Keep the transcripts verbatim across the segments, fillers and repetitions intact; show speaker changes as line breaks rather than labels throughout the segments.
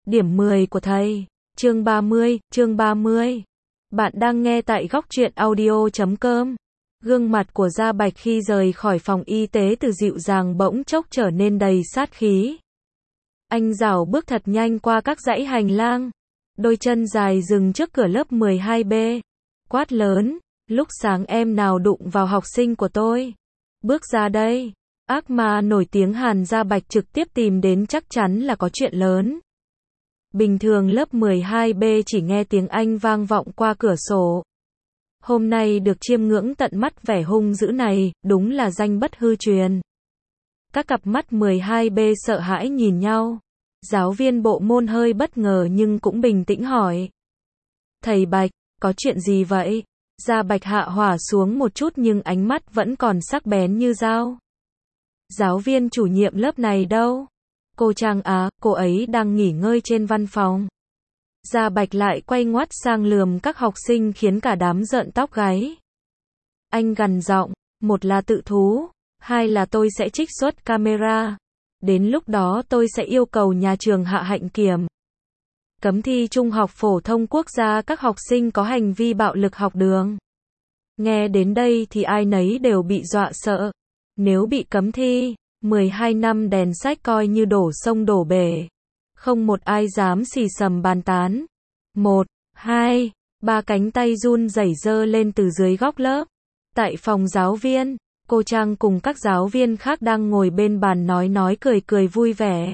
Điểm mười của thầy. Chương ba mươi, chương ba mươi. Bạn đang nghe tại góc truyện audio chấm com. Gương mặt của Gia Bạch khi rời khỏi phòng y tế từ dịu dàng bỗng chốc trở nên đầy sát khí. Anh rảo bước thật nhanh qua các dãy hành lang. Đôi chân dài dừng trước cửa lớp mười hai B. Quát lớn, lúc sáng em nào đụng vào học sinh của tôi? Bước ra đây. Ác ma nổi tiếng Hàn Gia Bạch trực tiếp tìm đến chắc chắn là có chuyện lớn. Bình thường lớp mười hai B chỉ nghe tiếng Anh vang vọng qua cửa sổ. Hôm nay được chiêm ngưỡng tận mắt vẻ hung dữ này, đúng là danh bất hư truyền. Các cặp mắt mười hai B sợ hãi nhìn nhau. Giáo viên bộ môn hơi bất ngờ nhưng cũng bình tĩnh hỏi. Thầy Bạch, có chuyện gì vậy? Gia Bạch hạ hỏa xuống một chút nhưng ánh mắt vẫn còn sắc bén như dao. Giáo viên chủ nhiệm lớp này đâu? Cô Trang á, cô ấy đang nghỉ ngơi trên văn phòng. Gia Bạch lại quay ngoắt sang lườm các học sinh khiến cả đám rợn tóc gáy. Anh gằn giọng, một là tự thú, hai là tôi sẽ trích xuất camera. Đến lúc đó tôi sẽ yêu cầu nhà trường hạ hạnh kiểm. Cấm thi trung học phổ thông quốc gia các học sinh có hành vi bạo lực học đường. Nghe đến đây thì ai nấy đều bị dọa sợ. Nếu bị cấm thi, mười hai năm đèn sách coi như đổ sông đổ bể. Không một ai dám xì xầm bàn tán. Một, hai, ba cánh tay run rẩy giơ lên từ dưới góc lớp. Tại phòng giáo viên, cô Trang cùng các giáo viên khác đang ngồi bên bàn nói nói cười cười vui vẻ.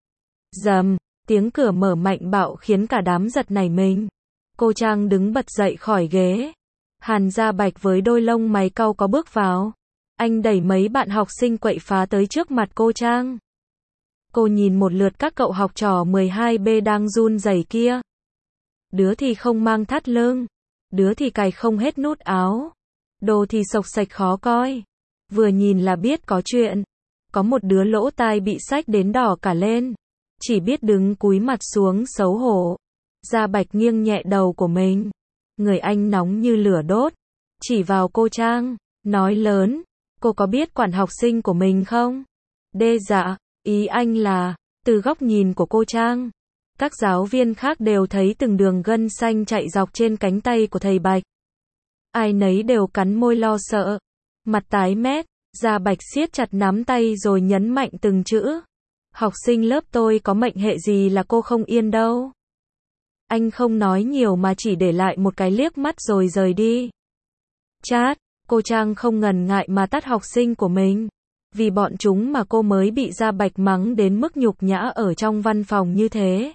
Rầm, tiếng cửa mở mạnh bạo khiến cả đám giật nảy mình. Cô Trang đứng bật dậy khỏi ghế. Hàn Gia Bạch với đôi lông mày cau có bước vào. Anh đẩy mấy bạn học sinh quậy phá tới trước mặt cô Trang. Cô nhìn một lượt các cậu học trò mười hai B đang run rẩy kia. Đứa thì không mang thắt lưng, đứa thì cài không hết nút áo, đồ thì xộc xệch khó coi. Vừa nhìn là biết có chuyện. Có một đứa lỗ tai bị xách đến đỏ cả lên, chỉ biết đứng cúi mặt xuống xấu hổ. Gia Bạch nghiêng nhẹ đầu của mình. Người anh nóng như lửa đốt, chỉ vào cô Trang, nói lớn, cô có biết quản học sinh của mình không? Đê dạ, ý anh là, từ góc nhìn của cô Trang, các giáo viên khác đều thấy từng đường gân xanh chạy dọc trên cánh tay của thầy Bạch. Ai nấy đều cắn môi lo sợ, mặt tái mét. Gia Bạch siết chặt nắm tay rồi nhấn mạnh từng chữ. Học sinh lớp tôi có mệnh hệ gì là cô không yên đâu. Anh không nói nhiều mà chỉ để lại một cái liếc mắt rồi rời đi. Chát, cô Trang không ngần ngại mà tát học sinh của mình. Vì bọn chúng mà cô mới bị Gia Bạch mắng đến mức nhục nhã ở trong văn phòng như thế.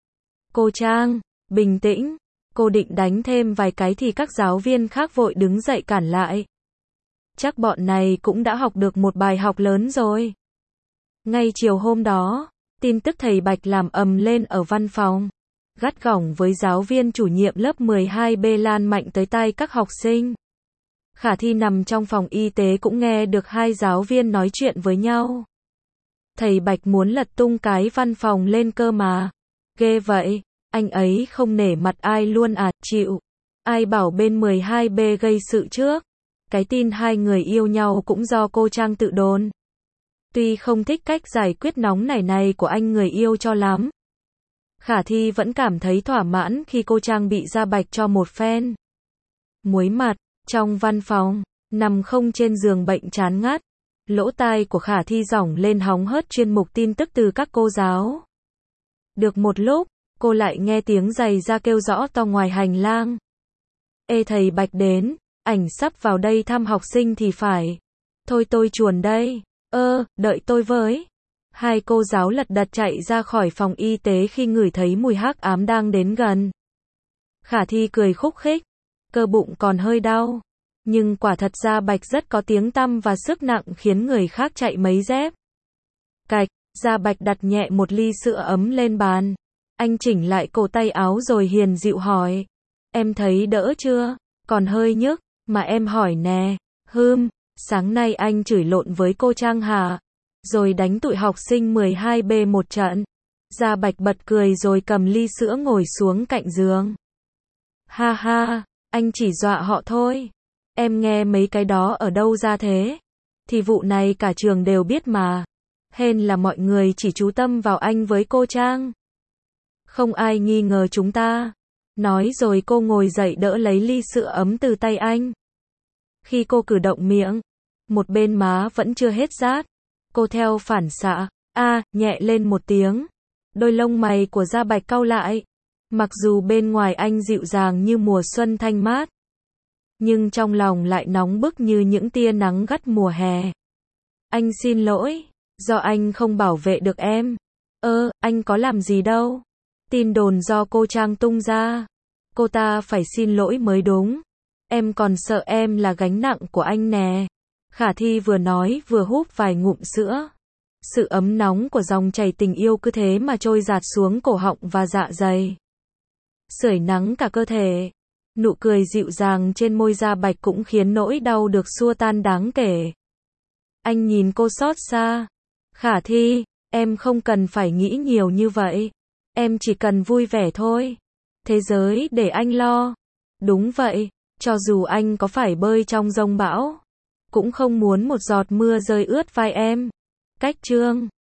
Cô Trang, bình tĩnh. Cô định đánh thêm vài cái thì các giáo viên khác vội đứng dậy cản lại. Chắc bọn này cũng đã học được một bài học lớn rồi. Ngay chiều hôm đó, tin tức thầy Bạch làm ầm lên ở văn phòng. Gắt gỏng với giáo viên chủ nhiệm lớp mười hai B lan mạnh tới tai các học sinh. Khả Thi nằm trong phòng y tế cũng nghe được hai giáo viên nói chuyện với nhau. Thầy Bạch muốn lật tung cái văn phòng lên cơ mà. Ghê vậy, anh ấy không nể mặt ai luôn à, chịu. Ai bảo bên mười hai B gây sự trước. Cái tin hai người yêu nhau cũng do cô Trang tự đồn. Tuy không thích cách giải quyết nóng nảy này của anh người yêu cho lắm, Khả Thi vẫn cảm thấy thỏa mãn khi cô Trang bị Gia Bạch cho một phen. Muối mặt, trong văn phòng, nằm không trên giường bệnh chán ngắt, lỗ tai của Khả Thi dỏng lên hóng hớt chuyên mục tin tức từ các cô giáo. Được một lúc, cô lại nghe tiếng giày da kêu rõ to ngoài hành lang. Ê thầy Bạch đến, ảnh sắp vào đây thăm học sinh thì phải. Thôi tôi chuồn đây. Ơ, đợi tôi với. Hai cô giáo lật đật chạy ra khỏi phòng y tế khi ngửi thấy mùi hắc ám đang đến gần. Khả Thi cười khúc khích. Cơ bụng còn hơi đau. Nhưng quả thật Gia Bạch rất có tiếng tăm và sức nặng khiến người khác chạy mấy dép. Cạch, Gia Bạch đặt nhẹ một ly sữa ấm lên bàn. Anh chỉnh lại cổ tay áo rồi hiền dịu hỏi. Em thấy đỡ chưa? Còn hơi nhức, mà em hỏi nè. Hừm, sáng nay anh chửi lộn với cô Trang hả? Rồi đánh tụi học sinh mười hai B một trận. Gia Bạch bật cười rồi cầm ly sữa ngồi xuống cạnh giường. Ha ha, anh chỉ dọa họ thôi. Em nghe mấy cái đó ở đâu ra thế? Thì vụ này cả trường đều biết mà. Hên là mọi người chỉ chú tâm vào anh với cô Trang. Không ai nghi ngờ chúng ta. Nói rồi cô ngồi dậy đỡ lấy ly sữa ấm từ tay anh. Khi cô cử động miệng, một bên má vẫn chưa hết rát. Cô theo phản xạ, a, nhẹ lên một tiếng. Đôi lông mày của Gia Bạch cau lại. Mặc dù bên ngoài anh dịu dàng như mùa xuân thanh mát, nhưng trong lòng lại nóng bức như những tia nắng gắt mùa hè. Anh xin lỗi, do anh không bảo vệ được em. Ơ, anh có làm gì đâu. Tin đồn do cô Trang tung ra. Cô ta phải xin lỗi mới đúng. Em còn sợ em là gánh nặng của anh nè. Khả Thi vừa nói vừa húp vài ngụm sữa. Sự ấm nóng của dòng chảy tình yêu cứ thế mà trôi dạt xuống cổ họng và dạ dày, sưởi nắng cả cơ thể. Nụ cười dịu dàng trên môi Gia Bạch cũng khiến nỗi đau được xua tan đáng kể. Anh nhìn cô xót xa. Khả Thi, em không cần phải nghĩ nhiều như vậy. Em chỉ cần vui vẻ thôi. Thế giới để anh lo. Đúng vậy, cho dù anh có phải bơi trong giông bão, cũng không muốn một giọt mưa rơi ướt vai em. Cách chương